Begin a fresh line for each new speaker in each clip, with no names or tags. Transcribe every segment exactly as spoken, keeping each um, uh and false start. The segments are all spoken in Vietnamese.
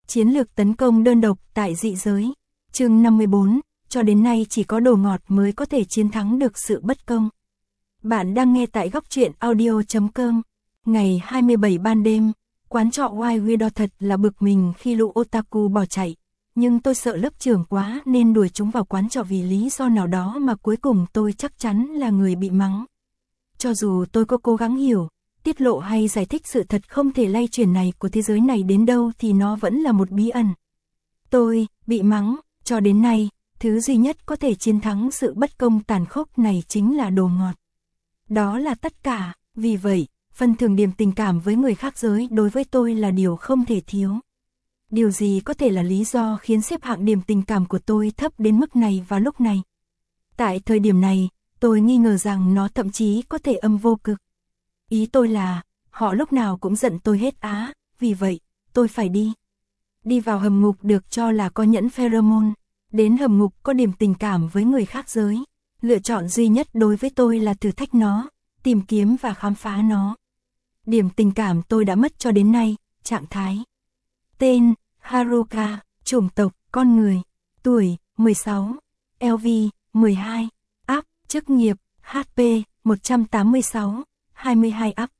Chiến lược tấn công đơn độc tại dị giới. Chương năm mươi bốn, cho đến nay chỉ có đồ ngọt mới có thể chiến thắng được sự bất công. Bạn đang nghe tại góc truyện audio chấm com. Ngày hai mươi bảy ban đêm, quán trọ White Widow thật là bực mình khi lũ otaku bỏ chạy. Nhưng tôi sợ lớp trưởng quá nên đuổi chúng vào quán trọ vì lý do nào đó mà cuối cùng tôi chắc chắn là người bị mắng. Cho dù tôi có cố gắng hiểu, tiết lộ hay giải thích sự thật không thể lay chuyển này của thế giới này đến đâu thì nó vẫn là một bí ẩn. Tôi, bị mắng, cho đến nay, thứ duy nhất có thể chiến thắng sự bất công tàn khốc này chính là đồ ngọt. Đó là tất cả, vì vậy, phần thưởng điểm tình cảm với người khác giới đối với tôi là điều không thể thiếu. Điều gì có thể là lý do khiến xếp hạng điểm tình cảm của tôi thấp đến mức này vào lúc này? Tại thời điểm này, tôi nghi ngờ rằng nó thậm chí có thể âm vô cực. Ý tôi là, họ lúc nào cũng giận tôi hết á, vì vậy, tôi phải đi. Đi vào hầm ngục được cho là có nhẫn pheromone, đến hầm ngục có điểm tình cảm với người khác giới. Lựa chọn duy nhất đối với tôi là thử thách nó, tìm kiếm và khám phá nó. Điểm tình cảm tôi đã mất cho đến nay, trạng thái. Tên, Haruka, chủng tộc, con người, tuổi, mười sáu, lờ vê, mười hai, áp, chức nghiệp, hát pê, một trăm tám mươi sáu, hai mươi hai áp,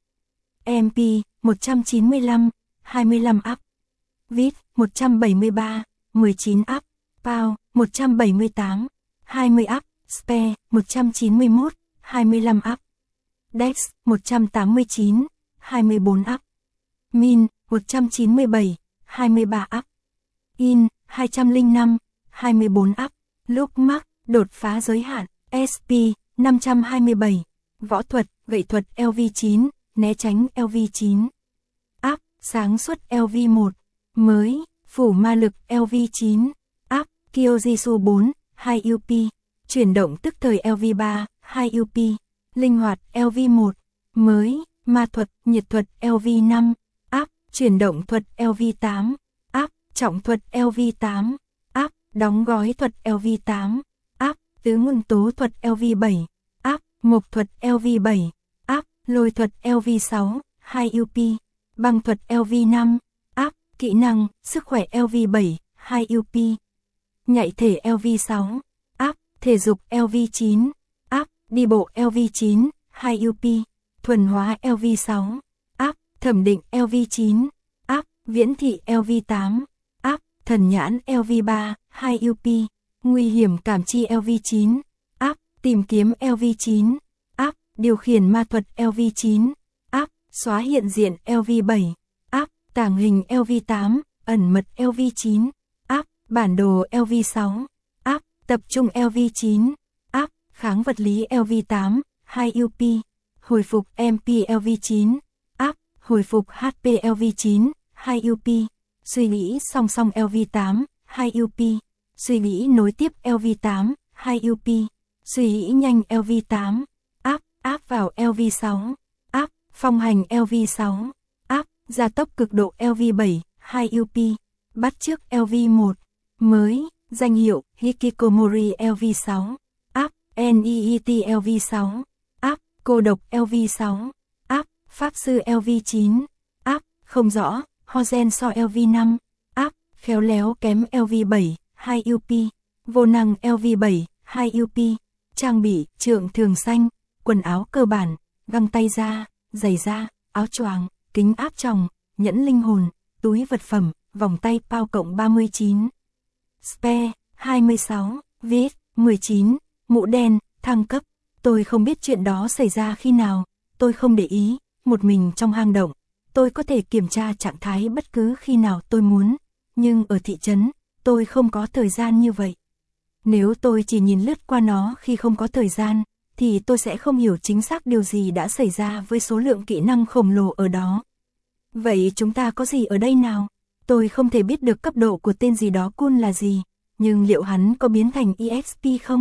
em pê, một trăm chín mươi lăm, hai mươi lăm áp, vít, một trăm bảy mươi ba, mười chín áp, pow, một trăm bảy mươi tám, hai mươi áp, spare, một trăm chín mươi mốt, hai mươi lăm áp, dex, một trăm tám mươi chín, hai mươi bốn áp, min, một trăm chín mươi bảy, hai mươi ba áp, in, hai trăm lẻ năm, hai mươi bốn áp, lúc mắc, đột phá giới hạn, ét pê, năm trăm hai mươi bảy, võ thuật, gậy thuật lờ vê chín, né tránh lờ vê chín, áp, sáng suốt lờ vê một, mới, phủ ma lực lờ vê chín, áp, Kyojitsu bốn, hai u pê, chuyển động tức thời lờ vê ba, hai u pê, linh hoạt lờ vê một, mới, ma thuật, nhiệt thuật lờ vê năm, áp, chuyển động thuật lờ vê tám, áp, trọng thuật lờ vê tám, áp, đóng gói thuật lờ vê tám, áp, tứ nguyên tố thuật lờ vê bảy, áp, mộc thuật lờ vê bảy, áp, lôi thuật lờ vê sáu, hai u pê, băng thuật lờ vê năm, áp, kỹ năng, sức khỏe lờ vê bảy, hai u pê, nhạy thể lờ vê sáu, áp, thể dục lờ vê chín, áp, đi bộ lờ vê chín, hai u pê, thuần hóa lờ vê sáu, áp, thẩm định lờ vê chín, áp, viễn thị lờ vê tám, áp, thần nhãn lờ vê ba, hai u pê, nguy hiểm cảm chi lờ vê chín, áp, tìm kiếm lờ vê chín, áp, điều khiển ma thuật lờ vê chín, áp, xóa hiện diện lờ vê bảy, áp, tàng hình lờ vê tám, ẩn mật lờ vê chín, áp, bản đồ lờ vê sáu, áp, tập trung lờ vê chín, áp, kháng vật lý lờ vê tám, hai u pê, hồi phục em pê lờ vê chín, áp, hồi phục hát pê lờ vê chín, hai u pê, suy nghĩ song song lờ vê tám, hai u pê, suy nghĩ nối tiếp lờ vê tám, hai u pê, suy nghĩ nhanh lờ vê tám, áp, áp vào lờ vê sáu, áp, phong hành lờ vê sáu, áp, gia tốc cực độ lờ vê bảy, hai u pê, bắt chước lờ vê một, mới, danh hiệu Hikikomori lờ vê sáu, áp, neet lờ vê sáu, áp, cô độc lờ vê sáu, áp, pháp sư lờ vê chín, áp, không rõ, Hozen so lờ vê năm, áp, khéo léo kém lờ vê bảy, hai u pê, vô năng lờ vê bảy, hai u pê, trang bị, trượng thường xanh, quần áo cơ bản, găng tay da, giày da, áo choàng, kính áp tròng, nhẫn linh hồn, túi vật phẩm, vòng tay pow cộng ba mươi chín, spare, hai mươi sáu, viết, mười chín, mũ đen, thăng cấp. Tôi không biết chuyện đó xảy ra khi nào, tôi không để ý, một mình trong hang động, tôi có thể kiểm tra trạng thái bất cứ khi nào tôi muốn, nhưng ở thị trấn, tôi không có thời gian như vậy. Nếu tôi chỉ nhìn lướt qua nó khi không có thời gian, thì tôi sẽ không hiểu chính xác điều gì đã xảy ra với số lượng kỹ năng khổng lồ ở đó. Vậy chúng ta có gì ở đây nào? Tôi không thể biết được cấp độ của tên gì đó cool là gì, nhưng liệu hắn có biến thành e ích pê không?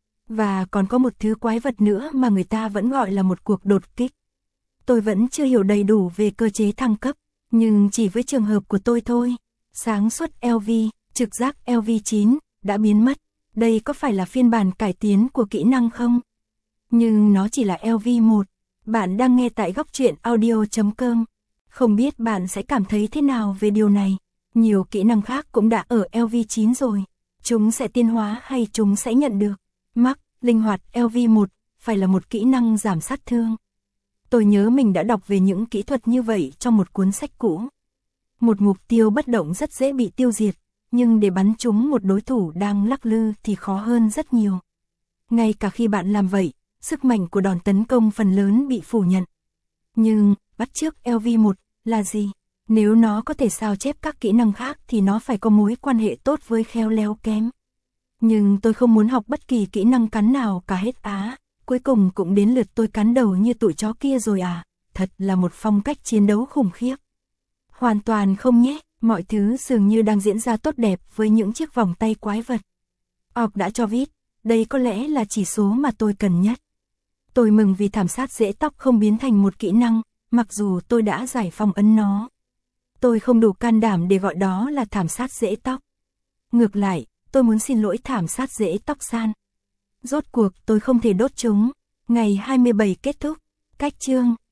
Và còn có một thứ quái vật nữa mà người ta vẫn gọi là một cuộc đột kích. Tôi vẫn chưa hiểu đầy đủ về cơ chế thăng cấp, nhưng chỉ với trường hợp của tôi thôi. Sáng suốt lờ vê, trực giác lờ vê chín, đã biến mất. Đây có phải là phiên bản cải tiến của kỹ năng không? Nhưng nó chỉ là lờ vê một. Bạn đang nghe tại góc truyện audio chấm com. Không biết bạn sẽ cảm thấy thế nào về điều này, Nhiều kỹ năng khác cũng đã ở L V chín rồi. Chúng sẽ tiến hóa hay chúng sẽ nhận được. Mắc, linh hoạt L V một, phải là một kỹ năng giảm sát thương. Tôi nhớ mình đã đọc về những kỹ thuật như vậy trong một cuốn sách cũ. Một mục tiêu bất động rất dễ bị tiêu diệt, nhưng để bắn trúng một đối thủ đang lắc lư thì khó hơn rất nhiều. Ngay cả khi bạn làm vậy, sức mạnh của đòn tấn công phần lớn bị phủ nhận. Nhưng, bắt chước L V một là gì? Nếu nó có thể sao chép các kỹ năng khác thì nó phải có mối quan hệ tốt với khéo léo kém. Nhưng tôi không muốn học bất kỳ kỹ năng cắn nào cả hết á. Cuối cùng cũng đến lượt tôi cắn đầu như tụi chó kia rồi à. Thật là một phong cách chiến đấu khủng khiếp. Hoàn toàn không nhé, mọi thứ dường như đang diễn ra tốt đẹp với những chiếc vòng tay quái vật. Orc đã cho biết, đây có lẽ là chỉ số mà tôi cần nhất. Tôi mừng vì thảm sát rễ tóc không biến thành một kỹ năng, mặc dù tôi đã giải phong ấn nó. Tôi không đủ can đảm để gọi đó là thảm sát rễ tóc. Ngược lại, tôi muốn xin lỗi thảm sát rễ tóc san. Rốt cuộc tôi không thể đốt chúng. Ngày hai mươi bảy kết thúc. Cách chương